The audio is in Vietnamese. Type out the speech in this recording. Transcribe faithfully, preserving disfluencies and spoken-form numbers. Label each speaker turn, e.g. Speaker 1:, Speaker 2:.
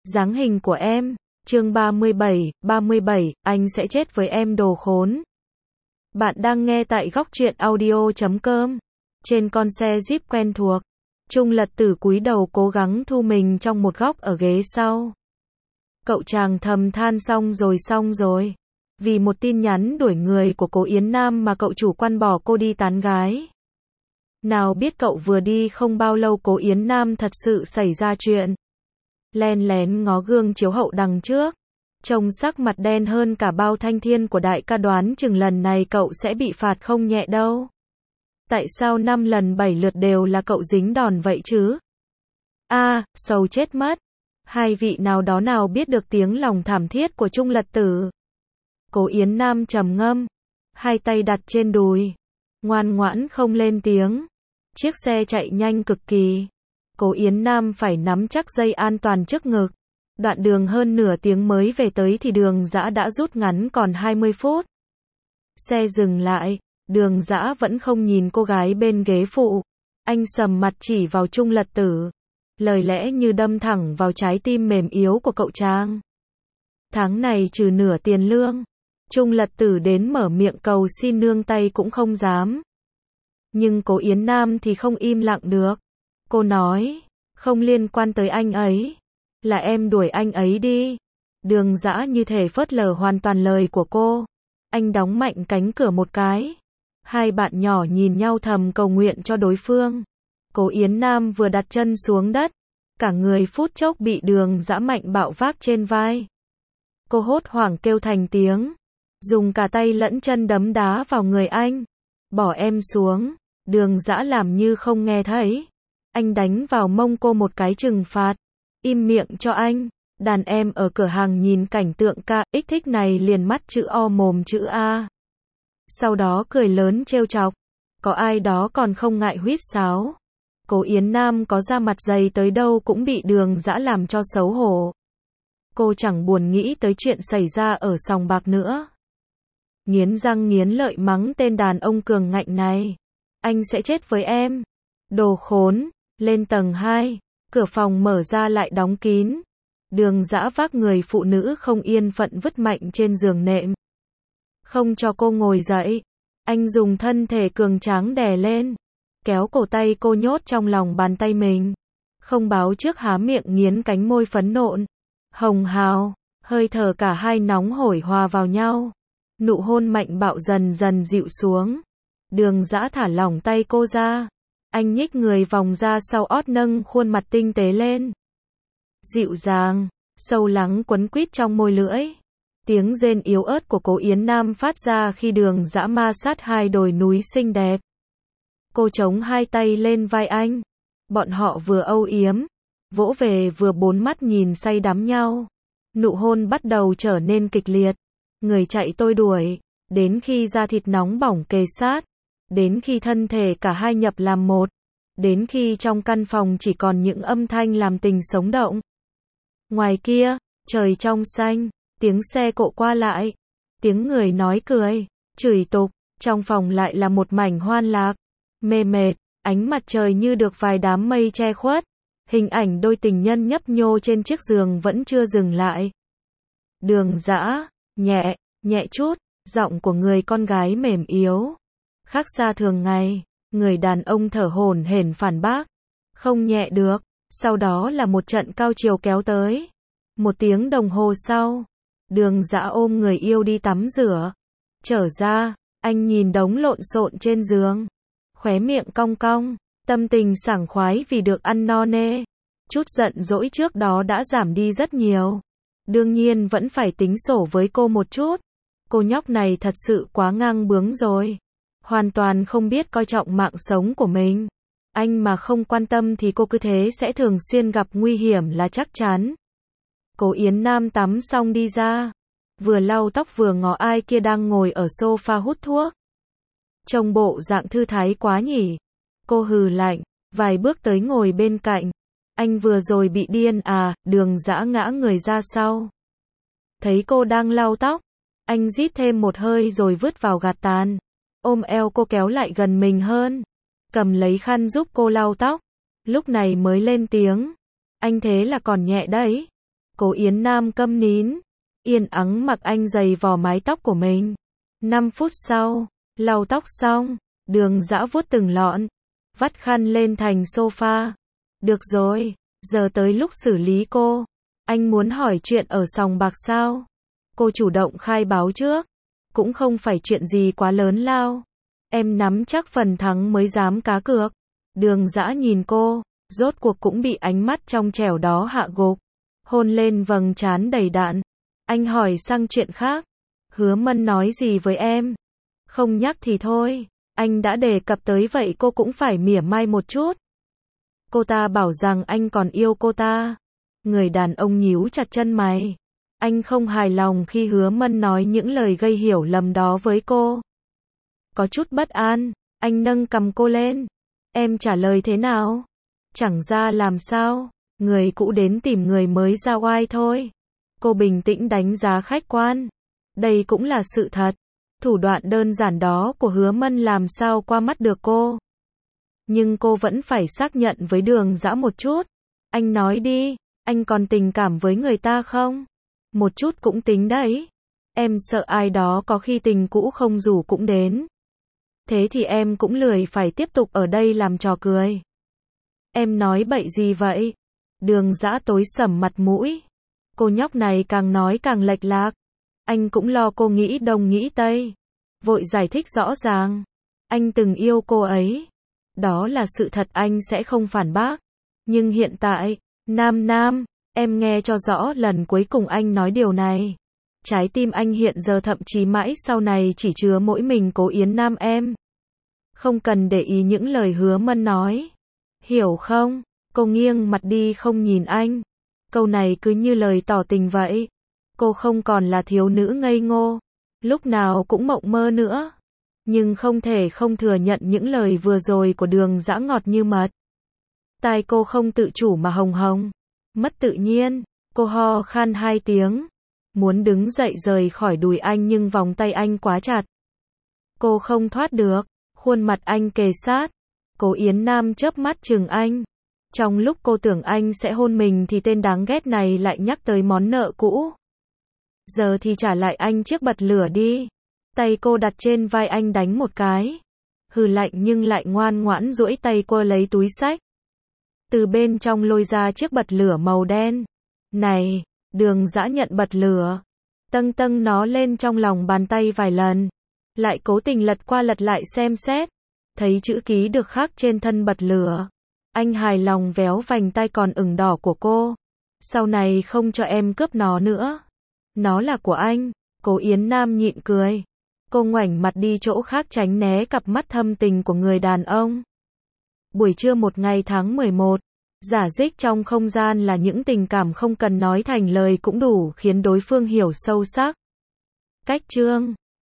Speaker 1: Dáng hình của em. Chương ba mươi bảy, ba mươi bảy, anh sẽ chết với em đồ khốn. Bạn đang nghe tại góc truyện audio chấm com. Trên con xe Jeep quen thuộc, Trung Lật Tử cúi đầu cố gắng thu mình trong một góc ở ghế sau. Cậu chàng thầm than xong rồi xong rồi. Vì một tin nhắn đuổi người của cô Yến Nam mà cậu chủ quan bỏ cô đi tán gái. Nào biết cậu vừa đi không bao lâu cô Yến Nam thật sự xảy ra chuyện. Len lén ngó gương chiếu hậu đằng trước. Trông sắc mặt đen hơn cả bao thanh thiên của đại ca, đoán chừng lần này cậu sẽ bị phạt không nhẹ đâu. Tại sao năm lần bảy lượt đều là cậu dính đòn vậy chứ? A, à, sầu chết mất. Hai vị nào đó nào biết được tiếng lòng thảm thiết của Trung Lật Tử. Cố Yến Nam trầm ngâm, hai tay đặt trên đùi, ngoan ngoãn không lên tiếng. Chiếc xe chạy nhanh cực kỳ. Cố Yến Nam phải nắm chắc dây an toàn trước ngực. Đoạn đường hơn nửa tiếng mới về tới thì Đường Dã đã rút ngắn còn hai mươi phút. Xe dừng lại, Đường Dã vẫn không nhìn cô gái bên ghế phụ. Anh sầm mặt chỉ vào Trung Lật Tử. Lời lẽ như đâm thẳng vào trái tim mềm yếu của cậu chàng. Tháng này trừ nửa tiền lương. Trung Lật Tử đến mở miệng cầu xin nương tay cũng không dám. Nhưng Cố Yến Nam thì không im lặng được. Cô nói, không liên quan tới anh ấy. Là em đuổi anh ấy đi. Đường Dã như thể phớt lờ hoàn toàn lời của cô. Anh đóng mạnh cánh cửa một cái. Hai bạn nhỏ nhìn nhau thầm cầu nguyện cho đối phương. Cố Yến Nam vừa đặt chân xuống đất, cả người phút chốc bị Đường Dã mạnh bạo vác trên vai. Cô hốt hoảng kêu thành tiếng, dùng cả tay lẫn chân đấm đá vào người anh. Bỏ em xuống. Đường Dã làm như không nghe thấy. Anh đánh vào mông cô một cái trừng phạt. Im miệng cho anh. Đàn em ở cửa hàng nhìn cảnh tượng ca ích thích này liền mắt chữ O mồm chữ A. Sau đó cười lớn trêu chọc. Có ai đó còn không ngại huýt sáo. Cố Yến Nam có ra mặt dày tới đâu cũng bị Đường Dã làm cho xấu hổ. Cô chẳng buồn nghĩ tới chuyện xảy ra ở sòng bạc nữa. Nghiến răng nghiến lợi mắng tên đàn ông cường ngạnh này. Anh sẽ chết với em. Đồ khốn. Lên tầng hai. Cửa phòng mở ra lại đóng kín. Đường Dã vác người phụ nữ không yên phận vứt mạnh trên giường nệm. Không cho cô ngồi dậy. Anh dùng thân thể cường tráng đè lên. Kéo cổ tay cô nhốt trong lòng bàn tay mình. Không báo trước há miệng nghiến cánh môi phấn nộn. Hồng hào. Hơi thở cả hai nóng hổi hòa vào nhau. Nụ hôn mạnh bạo dần dần dịu xuống. Đường Dã thả lỏng tay cô ra. Anh nhích người vòng ra sau ót nâng khuôn mặt tinh tế lên. Dịu dàng, sâu lắng quấn quýt trong môi lưỡi. Tiếng rên yếu ớt của Cố Yến Nam phát ra khi Đường Dã ma sát hai đồi núi xinh đẹp. Cô chống hai tay lên vai anh. Bọn họ vừa âu yếm, vỗ về vừa bốn mắt nhìn say đắm nhau. Nụ hôn bắt đầu trở nên kịch liệt. Người chạy tôi đuổi, đến khi da thịt nóng bỏng kề sát, đến khi thân thể cả hai nhập làm một, đến khi trong căn phòng chỉ còn những âm thanh làm tình sống động. Ngoài kia, trời trong xanh, tiếng xe cộ qua lại, tiếng người nói cười, chửi tục, trong phòng lại là một mảnh hoan lạc, mê mệt, ánh mặt trời như được vài đám mây che khuất, hình ảnh đôi tình nhân nhấp nhô trên chiếc giường vẫn chưa dừng lại. Đường Dã, nhẹ, nhẹ chút, giọng của người con gái mềm yếu. Khác xa thường ngày, người đàn ông thở hổn hển phản bác. Không nhẹ được, sau đó là một trận cao chiều kéo tới. Một tiếng đồng hồ sau, Đường Dã ôm người yêu đi tắm rửa. Trở ra, anh nhìn đống lộn xộn trên giường. Khóe miệng cong cong, tâm tình sảng khoái vì được ăn no nê. Chút giận dỗi trước đó đã giảm đi rất nhiều. Đương nhiên vẫn phải tính sổ với cô một chút. Cô nhóc này thật sự quá ngang bướng rồi. Hoàn toàn không biết coi trọng mạng sống của mình. Anh mà không quan tâm thì cô cứ thế sẽ thường xuyên gặp nguy hiểm là chắc chắn. Cố Yến Nam tắm xong đi ra. Vừa lau tóc vừa ngó ai kia đang ngồi ở sofa hút thuốc. Trông bộ dạng thư thái quá nhỉ. Cô hừ lạnh, vài bước tới ngồi bên cạnh. Anh vừa rồi bị điên à? Đường Dã ngã người ra sau. Thấy cô đang lau tóc, anh rít thêm một hơi rồi vứt vào gạt tàn. Ôm eo cô kéo lại gần mình hơn. Cầm lấy khăn giúp cô lau tóc. Lúc này mới lên tiếng. Anh thế là còn nhẹ đấy. Cố Yến Nam câm nín, yên ắng mặc anh giày vò mái tóc của mình. Năm phút sau, lau tóc xong, Đường Dã vuốt từng lọn, vắt khăn lên thành sofa. Được rồi, giờ tới lúc xử lý cô. Anh muốn hỏi chuyện ở sòng bạc sao? Cô chủ động khai báo trước. Cũng không phải chuyện gì quá lớn lao. Em nắm chắc phần thắng mới dám cá cược. Đường Dã nhìn cô, rốt cuộc cũng bị ánh mắt trong trẻo đó hạ gục. Hôn lên vầng trán đầy đặn. Anh hỏi sang chuyện khác. Hứa Mân nói gì với em? Không nhắc thì thôi. Anh đã đề cập tới vậy cô cũng phải mỉa mai một chút. Cô ta bảo rằng anh còn yêu cô ta. Người đàn ông nhíu chặt chân mày. Anh không hài lòng khi Hứa Mân nói những lời gây hiểu lầm đó với cô. Có chút bất an, anh nâng cầm cô lên. Em trả lời thế nào? Chẳng ra làm sao, người cũ đến tìm người mới ra oai thôi. Cô bình tĩnh đánh giá khách quan. Đây cũng là sự thật. Thủ đoạn đơn giản đó của Hứa Mân làm sao qua mắt được cô. Nhưng cô vẫn phải xác nhận với Đường Dã một chút. Anh nói đi, anh còn tình cảm với người ta không? Một chút cũng tính đấy. Em sợ ai đó có khi tình cũ không rủ cũng đến. Thế thì em cũng lười phải tiếp tục ở đây làm trò cười. Em nói bậy gì vậy? Đường Dã tối sầm mặt mũi. Cô nhóc này càng nói càng lệch lạc. Anh cũng lo cô nghĩ đông nghĩ tây. Vội giải thích rõ ràng. Anh từng yêu cô ấy. Đó là sự thật, anh sẽ không phản bác. Nhưng hiện tại, Nam Nam, em nghe cho rõ lần cuối cùng anh nói điều này. Trái tim anh hiện giờ thậm chí mãi sau này chỉ chứa mỗi mình Cố Yến Nam em. Không cần để ý những lời Hứa Mân nói. Hiểu không? Cô nghiêng mặt đi không nhìn anh. Câu này cứ như lời tỏ tình vậy. Cô không còn là thiếu nữ ngây ngô. Lúc nào cũng mộng mơ nữa. Nhưng không thể không thừa nhận những lời vừa rồi của Đường Dã ngọt như mật. Tai cô không tự chủ mà hồng hồng. Mất tự nhiên, cô ho khan hai tiếng. Muốn đứng dậy rời khỏi đùi anh nhưng vòng tay anh quá chặt. Cô không thoát được, khuôn mặt anh kề sát. Cố Yến Nam chớp mắt chừng anh. Trong lúc cô tưởng anh sẽ hôn mình thì tên đáng ghét này lại nhắc tới món nợ cũ. Giờ thì trả lại anh chiếc bật lửa đi. Tay cô đặt trên vai anh đánh một cái. Hừ lạnh nhưng lại ngoan ngoãn duỗi tay quơ lấy túi xách. Từ bên trong lôi ra chiếc bật lửa màu đen. Này, Đường Dã nhận bật lửa. Tâng tâng nó lên trong lòng bàn tay vài lần. Lại cố tình lật qua lật lại xem xét. Thấy chữ ký được khắc trên thân bật lửa. Anh hài lòng véo vành tay còn ửng đỏ của cô. Sau này không cho em cướp nó nữa. Nó là của anh. Cố Yến Nam nhịn cười. Cô ngoảnh mặt đi chỗ khác tránh né cặp mắt thâm tình của người đàn ông. Buổi trưa một ngày tháng mười một. Giả dích trong không gian là những tình cảm không cần nói thành lời cũng đủ khiến đối phương hiểu sâu sắc. Cách chương